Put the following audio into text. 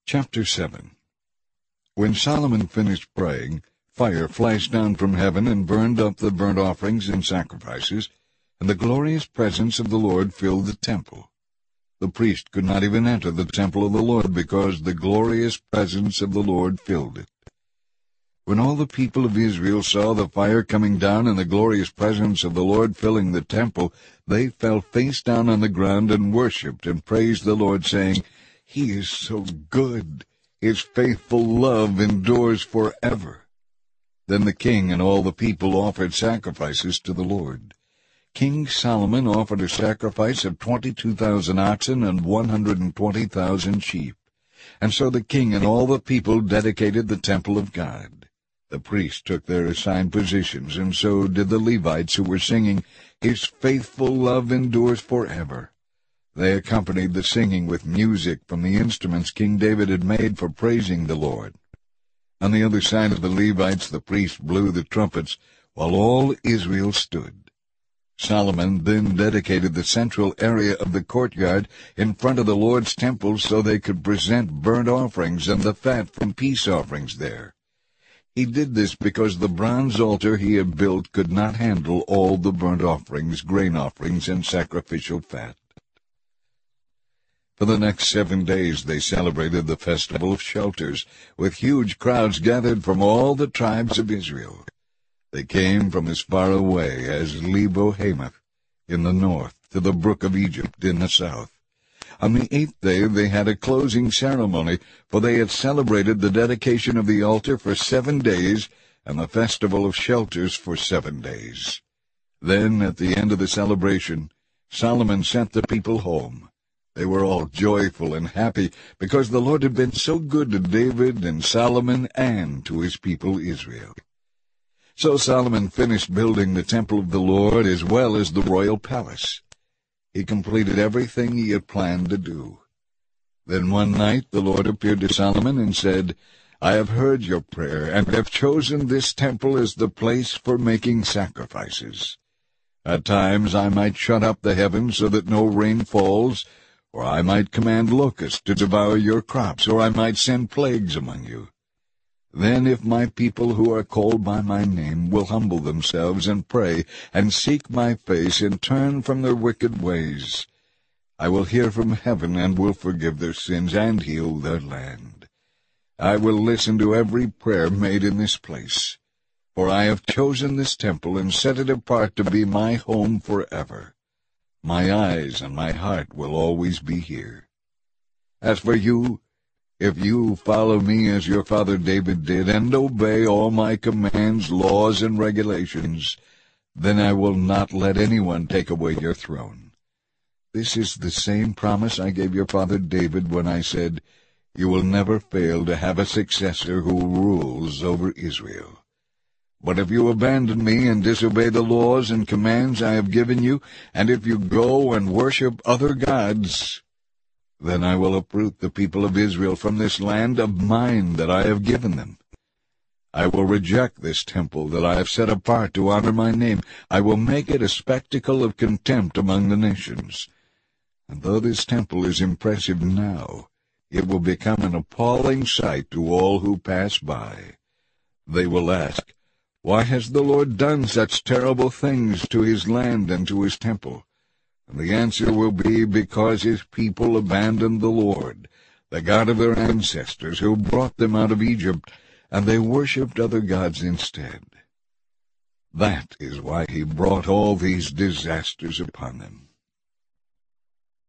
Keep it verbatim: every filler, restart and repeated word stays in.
Chapter seven. When Solomon finished praying, fire flashed down from heaven and burned up the burnt offerings and sacrifices, and the glorious presence of the Lord filled the temple. The priest could not even enter the temple of the Lord because the glorious presence of the Lord filled it. When all the people of Israel saw the fire coming down and the glorious presence of the Lord filling the temple, they fell face down on the ground and worshipped and praised the Lord, saying, "He is so good. His faithful love endures forever." Then the king and all the people offered sacrifices to the Lord. King Solomon offered a sacrifice of twenty-two thousand oxen and one hundred and twenty thousand sheep. And so the king and all the people dedicated the temple of God. The priests took their assigned positions, and so did the Levites who were singing, "His faithful love endures forever." They accompanied the singing with music from the instruments King David had made for praising the Lord. On the other side of the Levites the priests blew the trumpets, while all Israel stood. Solomon then dedicated the central area of the courtyard in front of the Lord's temple so they could present burnt offerings and the fat from peace offerings there. He did this because the bronze altar he had built could not handle all the burnt offerings, grain offerings, and sacrificial fat. For the next seven days they celebrated the Festival of Shelters, with huge crowds gathered from all the tribes of Israel. They came from as far away as Lebo-Hamath in the north to the brook of Egypt in the south. On the eighth day they had a closing ceremony, for they had celebrated the dedication of the altar for seven days and the Festival of Shelters for seven days. Then, at the end of the celebration, Solomon sent the people home. They were all joyful and happy because the Lord had been so good to David and Solomon and to his people Israel. So Solomon finished building the temple of the Lord as well as the royal palace. He completed everything he had planned to do. Then one night the Lord appeared to Solomon and said, "I have heard your prayer and have chosen this temple as the place for making sacrifices. At times I might shut up the heavens so that no rain falls, or I might command locusts to devour your crops, or I might send plagues among you. Then if my people who are called by my name will humble themselves and pray and seek my face and turn from their wicked ways, I will hear from heaven and will forgive their sins and heal their land. I will listen to every prayer made in this place, for I have chosen this temple and set it apart to be my home forever. My eyes and my heart will always be here. As for you, if you follow me as your father David did, and obey all my commands, laws, and regulations, then I will not let anyone take away your throne. This is the same promise I gave your father David when I said, 'You will never fail to have a successor who rules over Israel.' But if you abandon me and disobey the laws and commands I have given you, and if you go and worship other gods, then I will uproot the people of Israel from this land of mine that I have given them. I will reject this temple that I have set apart to honor my name. I will make it a spectacle of contempt among the nations. And though this temple is impressive now, it will become an appalling sight to all who pass by. They will ask, 'Why has the Lord done such terrible things to his land and to his temple?' And the answer will be, because his people abandoned the Lord, the God of their ancestors, who brought them out of Egypt, and they worshipped other gods instead. That is why he brought all these disasters upon them."